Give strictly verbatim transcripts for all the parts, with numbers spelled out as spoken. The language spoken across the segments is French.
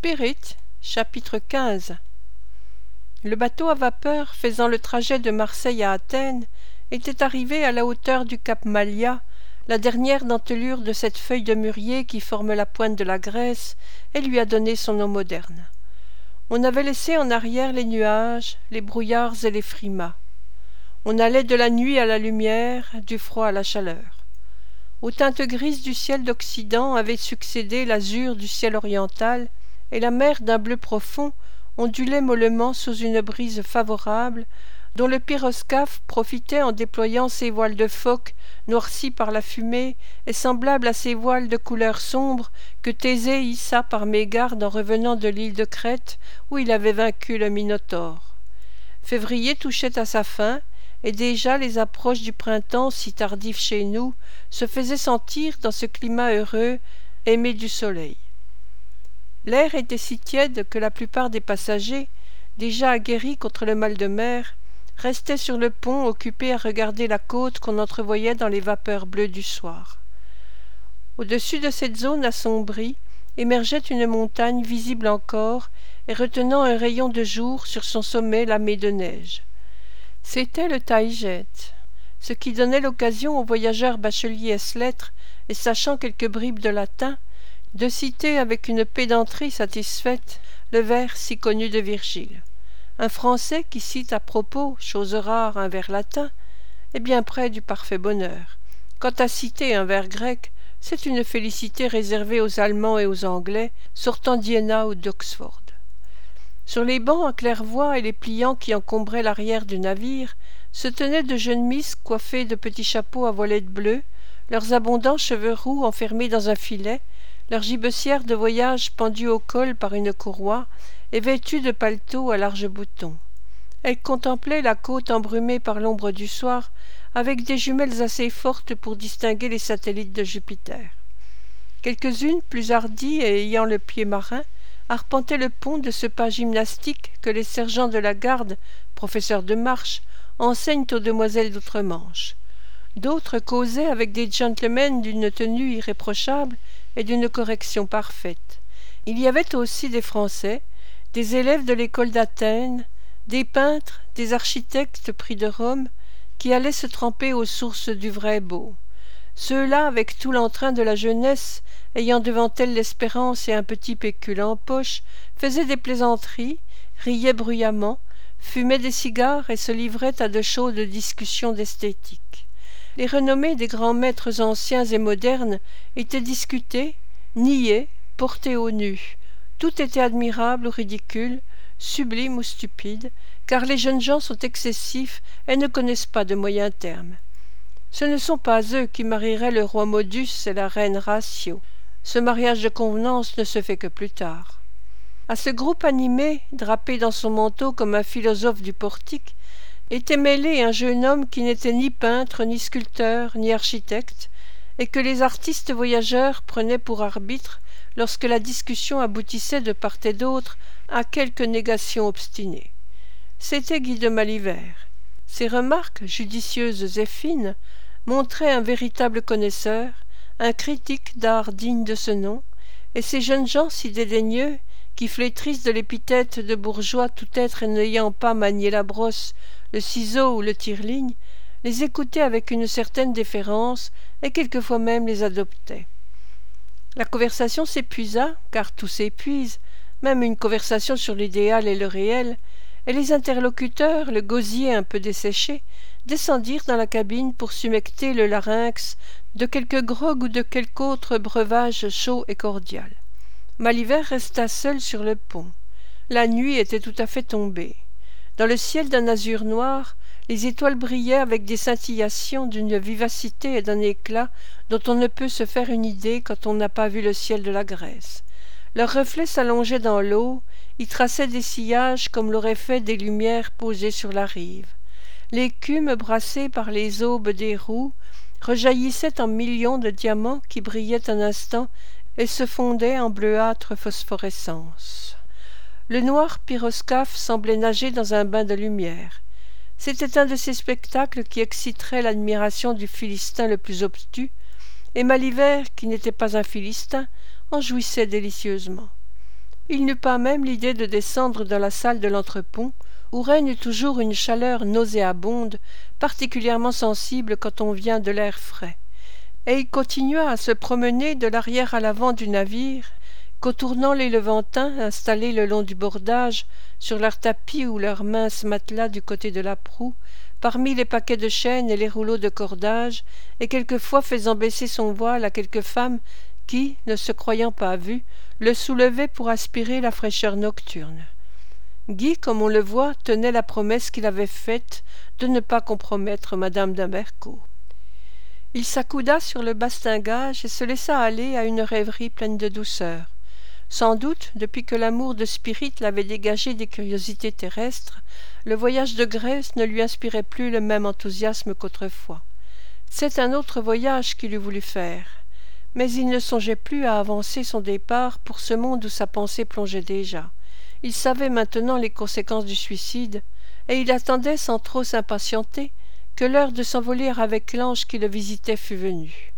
Spirit, chapitre quinze. Le bateau à vapeur faisant le trajet de Marseille à Athènes était arrivé à la hauteur du cap Mallia, la dernière dentelure de cette feuille de mûrier qui forme la pointe de la Grèce et lui a donné son nom moderne. On avait laissé en arrière les nuages, les brouillards et les frimas. On allait de la nuit à la lumière, du froid à la chaleur. Aux teintes grises du ciel d'Occident avait succédé l'azur du ciel oriental, et la mer d'un bleu profond ondulait mollement sous une brise favorable, dont le pyroscaphe profitait en déployant ses voiles de phoque noircies par la fumée et semblables à ces voiles de couleur sombre que Thésée hissa par mégarde en revenant de l'île de Crète où il avait vaincu le Minotaure. Février touchait à sa fin, et déjà les approches du printemps, si tardif chez nous, se faisaient sentir dans ce climat heureux, aimé du soleil. L'air était si tiède que la plupart des passagers, déjà aguerris contre le mal de mer, restaient sur le pont occupés à regarder la côte qu'on entrevoyait dans les vapeurs bleues du soir. Au-dessus de cette zone assombrie émergeait une montagne visible encore et retenant un rayon de jour sur son sommet lamé de neige. C'était le Taïget, ce qui donnait l'occasion aux voyageurs bacheliers ès-lettres et sachant quelques bribes de latin de citer avec une pédanterie satisfaite le vers si connu de Virgile. Un Français qui cite à propos, chose rare, un vers latin, est bien près du parfait bonheur. Quant à citer un vers grec, c'est une félicité réservée aux Allemands et aux Anglais, sortant d'Iéna ou d'Oxford. Sur les bancs à claire-voie et les pliants qui encombraient l'arrière du navire se tenaient de jeunes misses coiffées de petits chapeaux à voilettes bleues, leurs abondants cheveux roux enfermés dans un filet, leurs gibecières de voyage pendues au col par une courroie et vêtues de paletots à larges boutons. Elles contemplaient la côte embrumée par l'ombre du soir avec des jumelles assez fortes pour distinguer les satellites de Jupiter. Quelques-unes, plus hardies et ayant le pied marin, arpentaient le pont de ce pas gymnastique que les sergents de la garde, professeurs de marche, enseignent aux demoiselles d'outre-Manche. D'autres causaient avec des gentlemen d'une tenue irréprochable et d'une correction parfaite. Il y avait aussi des Français, des élèves de l'école d'Athènes, des peintres, des architectes pris de Rome, qui allaient se tremper aux sources du vrai beau. Ceux-là, avec tout l'entrain de la jeunesse, ayant devant elles l'espérance et un petit pécule en poche, faisaient des plaisanteries, riaient bruyamment, fumaient des cigares et se livraient à de chaudes discussions d'esthétique. Les renommées des grands maîtres anciens et modernes étaient discutées, niées, portées au nu. Tout était admirable ou ridicule, sublime ou stupide, car les jeunes gens sont excessifs et ne connaissent pas de moyen terme. Ce ne sont pas eux qui marieraient le roi Modus et la reine Ratio. Ce mariage de convenance ne se fait que plus tard. À ce groupe animé, drapé dans son manteau comme un philosophe du portique, était mêlé un jeune homme qui n'était ni peintre, ni sculpteur, ni architecte, et que les artistes voyageurs prenaient pour arbitre lorsque la discussion aboutissait de part et d'autre à quelque négation obstinée. C'était Guy de Malivert. Ses remarques, judicieuses et fines, montraient un véritable connaisseur, un critique d'art digne de ce nom, et ces jeunes gens si dédaigneux, qui flétrissent de l'épithète de bourgeois tout être n'ayant pas manié la brosse, le ciseau ou le tire-ligne, les écoutaient avec une certaine déférence et quelquefois même les adoptaient. La conversation s'épuisa, car tout s'épuise, même une conversation sur l'idéal et le réel, et les interlocuteurs, le gosier un peu desséché, descendirent dans la cabine pour s'humecter le larynx de quelque grog ou de quelque autre breuvage chaud et cordial. Malivert resta seul sur le pont. La nuit était tout à fait tombée. Dans le ciel d'un azur noir, les étoiles brillaient avec des scintillations d'une vivacité et d'un éclat dont on ne peut se faire une idée quand on n'a pas vu le ciel de la Grèce. Leurs reflets s'allongeaient dans l'eau, y traçaient des sillages comme l'auraient fait des lumières posées sur la rive. L'écume brassée par les aubes des roues rejaillissait en millions de diamants qui brillaient un instant et se fondaient en bleuâtre phosphorescence. Le noir pyroscaphe semblait nager dans un bain de lumière. C'était un de ces spectacles qui exciteraient l'admiration du Philistin le plus obtus, et Malivert, qui n'était pas un Philistin, en jouissait délicieusement. Il n'eut pas même l'idée de descendre dans la salle de l'entrepont, où règne toujours une chaleur nauséabonde, particulièrement sensible quand on vient de l'air frais, et il continua à se promener de l'arrière à l'avant du navire, contournant les levantins installés le long du bordage, sur leurs tapis ou leurs minces matelas du côté de la proue, parmi les paquets de chaînes et les rouleaux de cordage, et quelquefois faisant baisser son voile à quelque femme qui, ne se croyant pas vue, le soulevait pour aspirer la fraîcheur nocturne. Guy, comme on le voit, tenait la promesse qu'il avait faite de ne pas compromettre madame d'Humbercourt. Il s'accouda sur le bastingage et se laissa aller à une rêverie pleine de douceur. Sans doute, depuis que l'amour de Spirite l'avait dégagé des curiosités terrestres, le voyage de Grèce ne lui inspirait plus le même enthousiasme qu'autrefois. C'est un autre voyage qu'il eût voulu faire, mais il ne songeait plus à avancer son départ pour ce monde où sa pensée plongeait déjà. Il savait maintenant les conséquences du suicide, et il attendait sans trop s'impatienter que l'heure de s'envoler avec l'ange qui le visitait fût venue.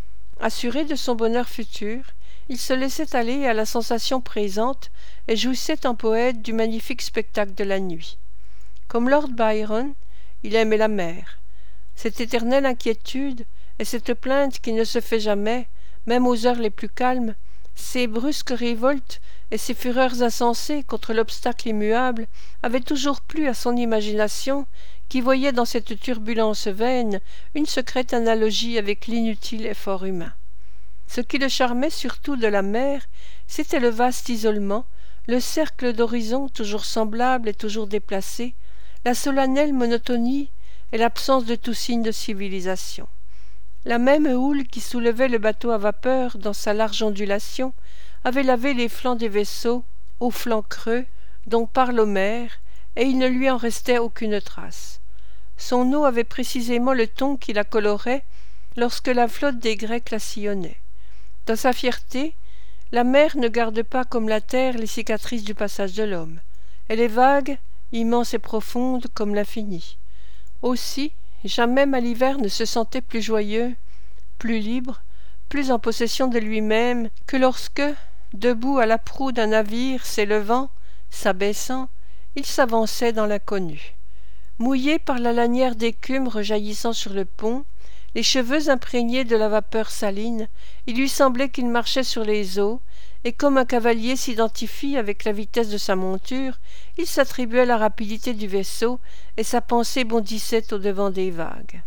Assuré de son bonheur futur, il se laissait aller à la sensation présente et jouissait en poète du magnifique spectacle de la nuit. Comme Lord Byron, il aimait la mer. Cette éternelle inquiétude et cette plainte qui ne se fait jamais, même aux heures les plus calmes, ces brusques révoltes et ces fureurs insensées contre l'obstacle immuable avaient toujours plu à son imagination, qui voyait dans cette turbulence vaine une secrète analogie avec l'inutile effort humain. Ce qui le charmait surtout de la mer, c'était le vaste isolement, le cercle d'horizons toujours semblable et toujours déplacé, la solennelle monotonie et l'absence de tout signe de civilisation. La même houle qui soulevait le bateau à vapeur dans sa large ondulation avait lavé les flancs des vaisseaux, aux flancs creux, dont parle Homère, et il ne lui en restait aucune trace. Son eau avait précisément le ton qui la colorait lorsque la flotte des Grecs la sillonnait. Dans sa fierté, la mer ne garde pas comme la terre les cicatrices du passage de l'homme. Elle est vague, immense et profonde comme l'infini. Aussi, jamais Maliver ne se sentait plus joyeux, plus libre, plus en possession de lui-même que lorsque, debout à la proue d'un navire s'élevant, s'abaissant, il s'avançait dans l'inconnu. Mouillé par la lanière d'écume rejaillissant sur le pont, les cheveux imprégnés de la vapeur saline, il lui semblait qu'il marchait sur les eaux, et comme un cavalier s'identifie avec la vitesse de sa monture, il s'attribuait la rapidité du vaisseau, et sa pensée bondissait au-devant des vagues.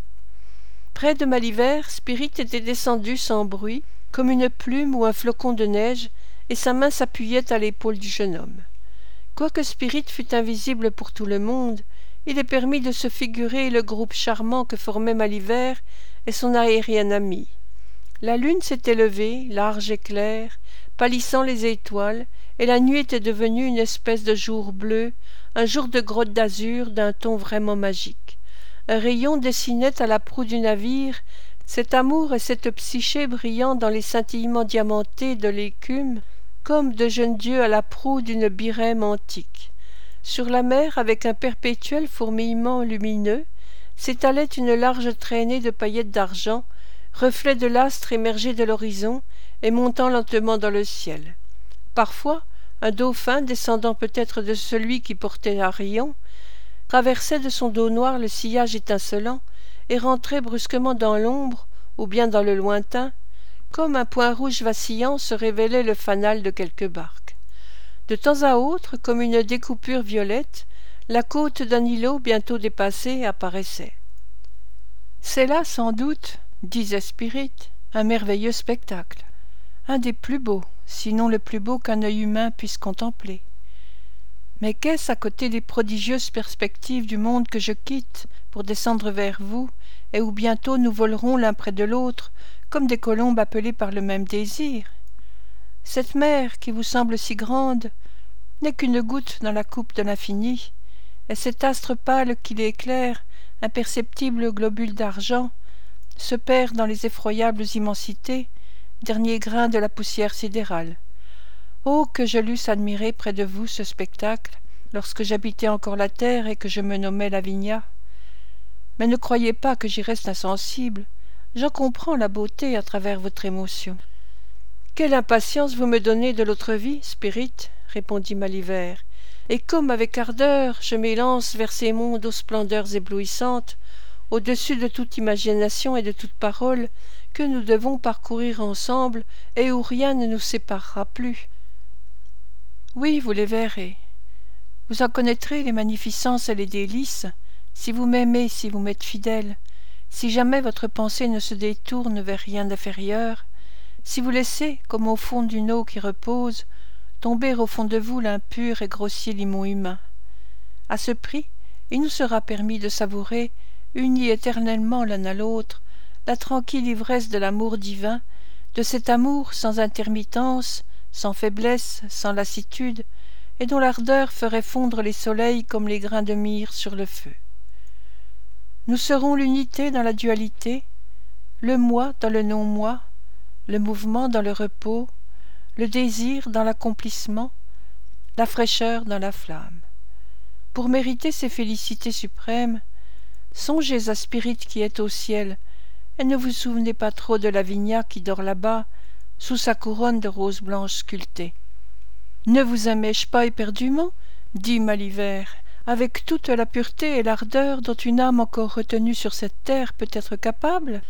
Près de Maliver, Spirit était descendu sans bruit, comme une plume ou un flocon de neige, et sa main s'appuyait à l'épaule du jeune homme. Quoique Spirit fût invisible pour tout le monde, il est permis de se figurer le groupe charmant que formaient Maliver et son aérienne amie. La lune s'était levée, large et claire, pâlissant les étoiles, et la nuit était devenue une espèce de jour bleu, un jour de grotte d'azur d'un ton vraiment magique. Un rayon dessinait à la proue du navire cet amour et cette psyché brillant dans les scintillements diamantés de l'écume, comme de jeunes dieux à la proue d'une birème antique. Sur la mer, avec un perpétuel fourmillement lumineux, s'étalait une large traînée de paillettes d'argent, reflet de l'astre émergé de l'horizon et montant lentement dans le ciel. Parfois, un dauphin, descendant peut-être de celui qui portait Arion, traversait de son dos noir le sillage étincelant et rentrait brusquement dans l'ombre ou bien dans le lointain, comme un point rouge vacillant se révélait le fanal de quelque barque. De temps à autre, comme une découpure violette, la côte d'un îlot bientôt dépassée apparaissait. « C'est là, sans doute, disait Spirit, un merveilleux spectacle, un des plus beaux, sinon le plus beau qu'un œil humain puisse contempler. Mais qu'est-ce à côté des prodigieuses perspectives du monde que je quitte pour descendre vers vous, et où bientôt nous volerons l'un près de l'autre, comme des colombes appelées par le même désir? Cette mer, qui vous semble si grande, n'est qu'une goutte dans la coupe de l'infini, et cet astre pâle qui l'éclaire, imperceptible globule d'argent, se perd dans les effroyables immensités, dernier grain de la poussière sidérale. Oh, que je l'eusse admiré près de vous ce spectacle, lorsque j'habitais encore la terre et que je me nommais Lavinia. Mais ne croyez pas que j'y reste insensible, j'en comprends la beauté à travers votre émotion. Quelle impatience vous me donnez de l'autre vie, Spirit, répondit Malivert, et comme avec ardeur je m'élance vers ces mondes aux splendeurs éblouissantes, au-dessus de toute imagination et de toute parole, que nous devons parcourir ensemble et où rien ne nous séparera plus. Oui, vous les verrez. Vous en connaîtrez les magnificences et les délices, si vous m'aimez, si vous m'êtes fidèle, si jamais votre pensée ne se détourne vers rien d'inférieur, si vous laissez, comme au fond d'une eau qui repose, tomber au fond de vous l'impur et grossier limon humain. À ce prix, il nous sera permis de savourer, unis éternellement l'un à l'autre, la tranquille ivresse de l'amour divin, de cet amour sans intermittence, sans faiblesse, sans lassitude, et dont l'ardeur ferait fondre les soleils comme les grains de myrrhe sur le feu. Nous serons l'unité dans la dualité, le moi dans le non-moi, le mouvement dans le repos, le désir dans l'accomplissement, la fraîcheur dans la flamme. Pour mériter ces félicités suprêmes, songez à Spirit qui est au ciel, et ne vous souvenez pas trop de Lavinia qui dort là-bas, sous sa couronne de roses blanches sculptées. « Ne vous aimais-je pas éperdument ?» dit Malivert, avec toute la pureté et l'ardeur dont une âme encore retenue sur cette terre peut être capable.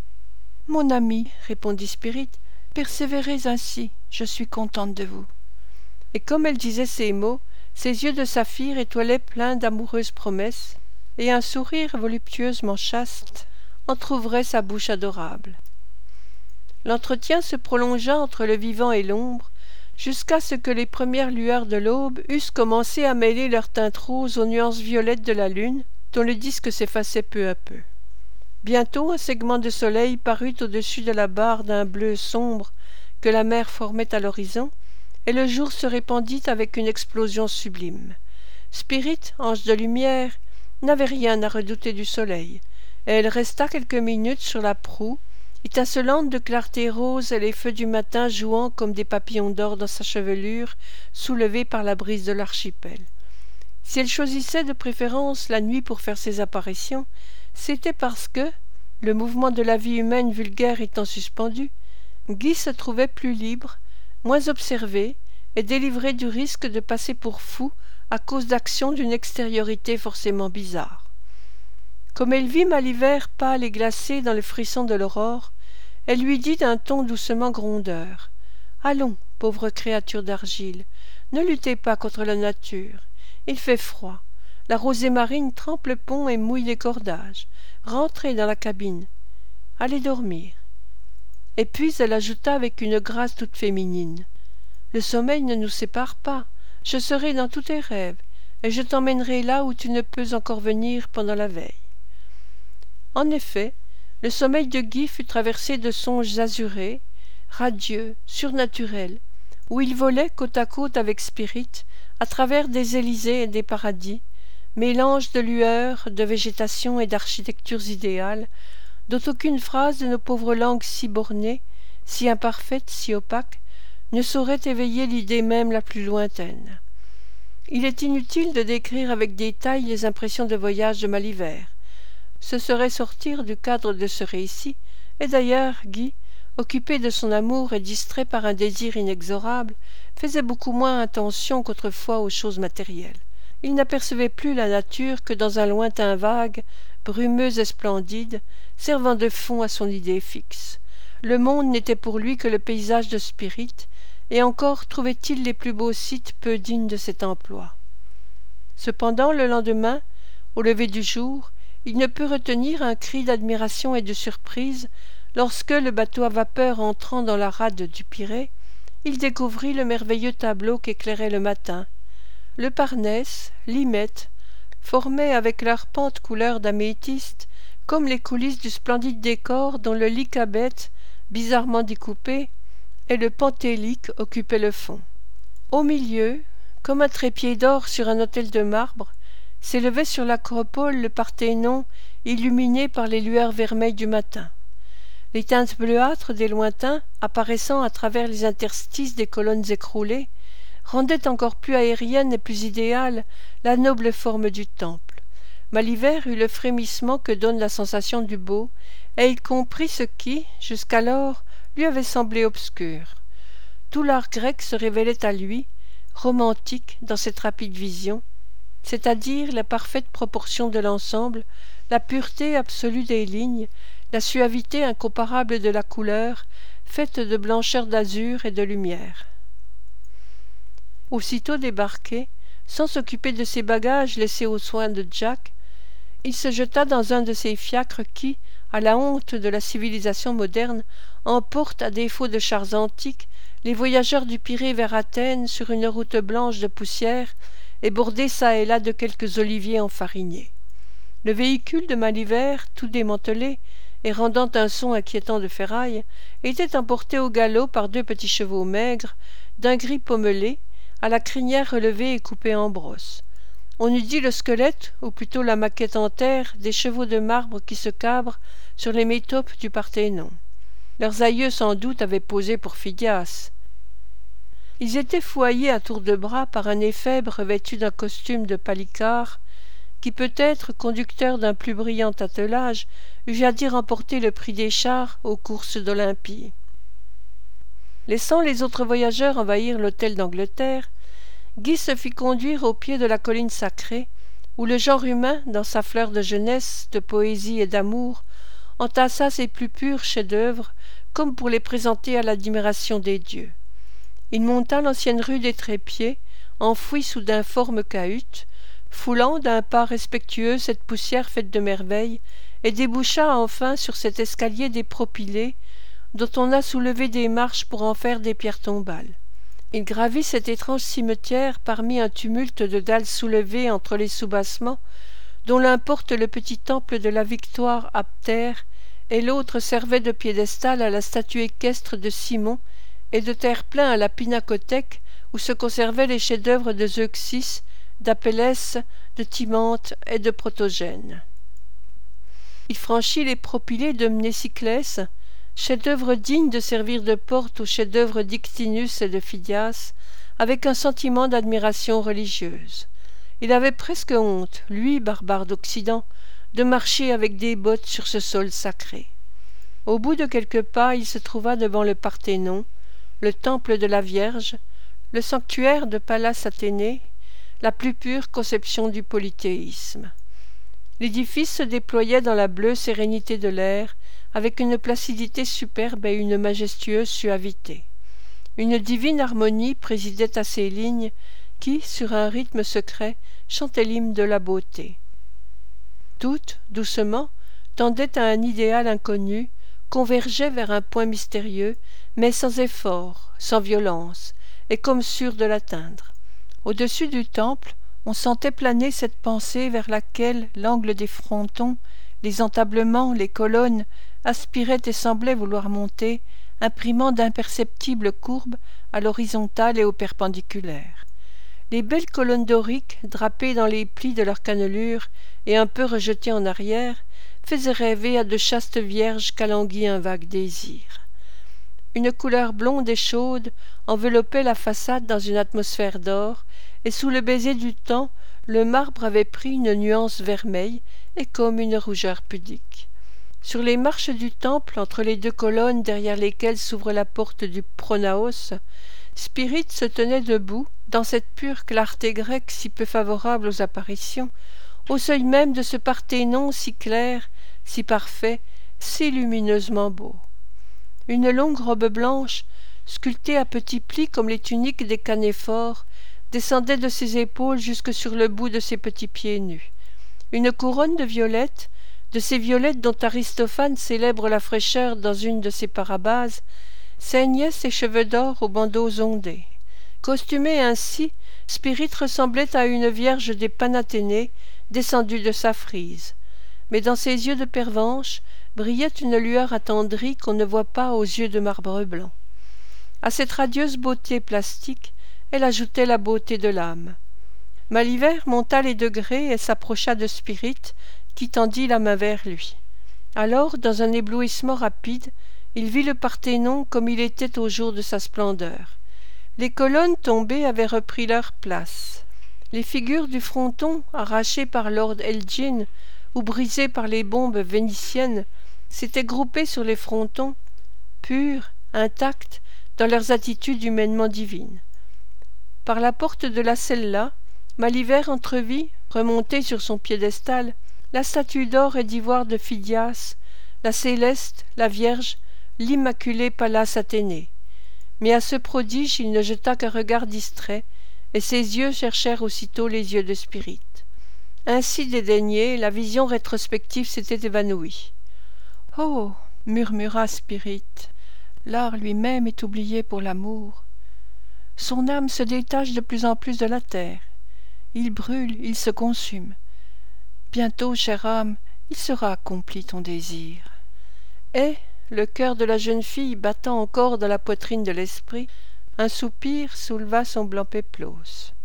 « Mon ami, répondit Spirit, persévérez ainsi, je suis contente de vous. » Et comme elle disait ces mots, ses yeux de saphir étoilaient pleins d'amoureuses promesses, et un sourire voluptueusement chaste entr'ouvrait sa bouche adorable. L'entretien se prolongea entre le vivant et l'ombre, jusqu'à ce que les premières lueurs de l'aube eussent commencé à mêler leur teinte rose aux nuances violettes de la lune, dont le disque s'effaçait peu à peu. Bientôt un segment de soleil parut au-dessus de la barre d'un bleu sombre que la mer formait à l'horizon, et le jour se répandit avec une explosion sublime. Spirit, ange de lumière, n'avait rien à redouter du soleil, et elle resta quelques minutes sur la proue, étincelante de clarté rose et les feux du matin jouant comme des papillons d'or dans sa chevelure, soulevée par la brise de l'archipel. Si elle choisissait de préférence la nuit pour faire ses apparitions, c'était parce que, le mouvement de la vie humaine vulgaire étant suspendu, Guy se trouvait plus libre, moins observé et délivré du risque de passer pour fou à cause d'actions d'une extériorité forcément bizarre. Comme elle vit Malivert pâle et glacé dans le frisson de l'aurore, elle lui dit d'un ton doucement grondeur. « Allons, pauvre créature d'argile, ne luttez pas contre la nature. Il fait froid. La rosée marine trempe le pont et mouille les cordages. Rentrez dans la cabine. Allez dormir. » Et puis elle ajouta avec une grâce toute féminine. « Le sommeil ne nous sépare pas. Je serai dans tous tes rêves, et je t'emmènerai là où tu ne peux encore venir pendant la veille. » En effet, le sommeil de Guy fut traversé de songes azurés, radieux, surnaturels, où il volait côte à côte avec Spirit, à travers des Élysées et des paradis, mélange de lueurs, de végétation et d'architectures idéales, dont aucune phrase de nos pauvres langues si bornées, si imparfaites, si opaques, ne saurait éveiller l'idée même la plus lointaine. Il est inutile de décrire avec détail les impressions de voyage de Malivert. Ce serait sortir du cadre de ce récit, et d'ailleurs Guy, occupé de son amour et distrait par un désir inexorable, faisait beaucoup moins attention qu'autrefois aux choses matérielles. Il n'apercevait plus la nature que dans un lointain vague, brumeux et splendide, servant de fond à son idée fixe. Le monde n'était pour lui que le paysage de Spirit, et encore trouvait-il les plus beaux sites peu dignes de cet emploi. Cependant, le lendemain, au lever du jour, il ne put retenir un cri d'admiration et de surprise lorsque, le bateau à vapeur entrant dans la rade du Pirée, il découvrit le merveilleux tableau qu'éclairait le matin. Le Parnès, l'Hymette, formaient avec leurs pentes couleur d'améthyste comme les coulisses du splendide décor dont le lycabète, bizarrement découpé, et le pentélique occupaient le fond. Au milieu, comme un trépied d'or sur un autel de marbre, s'élevait sur l'acropole le Parthénon illuminé par les lueurs vermeilles du matin. Les teintes bleuâtres des lointains, apparaissant à travers les interstices des colonnes écroulées, rendaient encore plus aérienne et plus idéale la noble forme du temple. Malivert eut le frémissement que donne la sensation du beau, et il comprit ce qui, jusqu'alors, lui avait semblé obscur. Tout l'art grec se révélait à lui, romantique dans cette rapide vision, c'est-à-dire la parfaite proportion de l'ensemble, la pureté absolue des lignes, la suavité incomparable de la couleur, faite de blancheur d'azur et de lumière. Aussitôt débarqué, sans s'occuper de ses bagages laissés aux soins de Jack, il se jeta dans un de ces fiacres qui, à la honte de la civilisation moderne, emportent, à défaut de chars antiques, les voyageurs du Pirée vers Athènes sur une route blanche de poussière et bordée çà et là de quelques oliviers enfarinés. Le véhicule de Malivert, tout démantelé et rendant un son inquiétant de ferraille, était emporté au galop par deux petits chevaux maigres, d'un gris pommelé, à la crinière relevée et coupée en brosse. On eût dit le squelette, ou plutôt la maquette en terre, des chevaux de marbre qui se cabrent sur les métopes du Parthénon. Leurs aïeux sans doute avaient posé pour Phidias. Ils étaient fouaillés à tour de bras par un éphèbe revêtu d'un costume de palicare, qui peut-être, conducteur d'un plus brillant attelage, eût jadis remporté le prix des chars aux courses d'Olympie. Laissant les autres voyageurs envahir l'hôtel d'Angleterre, Guy se fit conduire au pied de la colline sacrée, où le genre humain, dans sa fleur de jeunesse, de poésie et d'amour, entassa ses plus purs chefs-d'œuvre, comme pour les présenter à l'admiration des dieux. Il monta l'ancienne rue des Trépieds, enfouie sous d'informes cahutes, foulant d'un pas respectueux cette poussière faite de merveilles, et déboucha enfin sur cet escalier des propylées, dont on a soulevé des marches pour en faire des pierres tombales. Il gravit cet étrange cimetière parmi un tumulte de dalles soulevées entre les soubassements, dont l'un porte le petit temple de la Victoire aptère, et l'autre servait de piédestal à la statue équestre de Simon, et de terre-plein à la pinacothèque où se conservaient les chefs-d'œuvre de Zeuxis, d'Apellès, de Timanthe et de Protogène. Il franchit les propylées de Mnésiclès, chef-d'œuvre digne de servir de porte aux chefs-d'œuvre d'Ictinus et de Phidias, avec un sentiment d'admiration religieuse. Il avait presque honte, lui, barbare d'Occident, de marcher avec des bottes sur ce sol sacré. Au bout de quelques pas, il se trouva devant le Parthénon, le temple de la Vierge, le sanctuaire de Pallas Athénée, la plus pure conception du polythéisme. L'édifice se déployait dans la bleue sérénité de l'air, avec une placidité superbe et une majestueuse suavité. Une divine harmonie présidait à ces lignes qui, sur un rythme secret, chantaient l'hymne de la beauté. Toutes, doucement, tendaient à un idéal inconnu, convergeaient vers un point mystérieux, mais sans effort, sans violence, et comme sûres de l'atteindre. Au-dessus du temple, on sentait planer cette pensée vers laquelle l'angle des frontons, les entablements, les colonnes, aspiraient et semblaient vouloir monter, imprimant d'imperceptibles courbes à l'horizontale et au perpendiculaire. Les belles colonnes doriques, drapées dans les plis de leur cannelure et un peu rejetées en arrière, faisaient rêver à de chastes vierges qu'alanguit un vague désir. Une couleur blonde et chaude enveloppait la façade dans une atmosphère d'or, et sous le baiser du temps, le marbre avait pris une nuance vermeille et comme une rougeur pudique. Sur les marches du temple, entre les deux colonnes derrière lesquelles s'ouvre la porte du pronaos, Spirite se tenait debout, dans cette pure clarté grecque si peu favorable aux apparitions, au seuil même de ce Parthénon si clair, si parfait, si lumineusement beau. Une longue robe blanche, sculptée à petits plis comme les tuniques des canéphores, descendait de ses épaules jusque sur le bout de ses petits pieds nus. Une couronne de violettes, de ces violettes dont Aristophane célèbre la fraîcheur dans une de ses parabases, ceignait ses cheveux d'or aux bandeaux ondés. Costumée ainsi, Spirite ressemblait à une vierge des Panathénées descendue de sa frise. Mais dans ses yeux de pervenche brillait une lueur attendrie qu'on ne voit pas aux yeux de marbre blanc. À cette radieuse beauté plastique, elle ajoutait la beauté de l'âme. Malivert monta les degrés et s'approcha de Spirite, qui tendit la main vers lui. Alors, dans un éblouissement rapide, il vit le Parthénon comme il était au jour de sa splendeur. Les colonnes tombées avaient repris leur place. Les figures du fronton, arrachées par Lord Elgin ou brisées par les bombes vénitiennes, s'étaient groupées sur les frontons, pures, intactes, dans leurs attitudes humainement divines. Par la porte de la cella, Malivert entrevit, remontée sur son piédestal, la statue d'or et d'ivoire de Phidias, la céleste, la Vierge, l'immaculée Pallas Athénée. Mais à ce prodige il ne jeta qu'un regard distrait, et ses yeux cherchèrent aussitôt les yeux de Spirite. Ainsi dédaignée, la vision rétrospective s'était évanouie. « Oh !» murmura Spirite, « l'art lui-même est oublié pour l'amour. Son âme se détache de plus en plus de la terre. Il brûle, il se consume. Bientôt, chère âme, il sera accompli ton désir. » Et, le cœur de la jeune fille battant encore dans la poitrine de l'esprit, un soupir souleva son blanc péplos.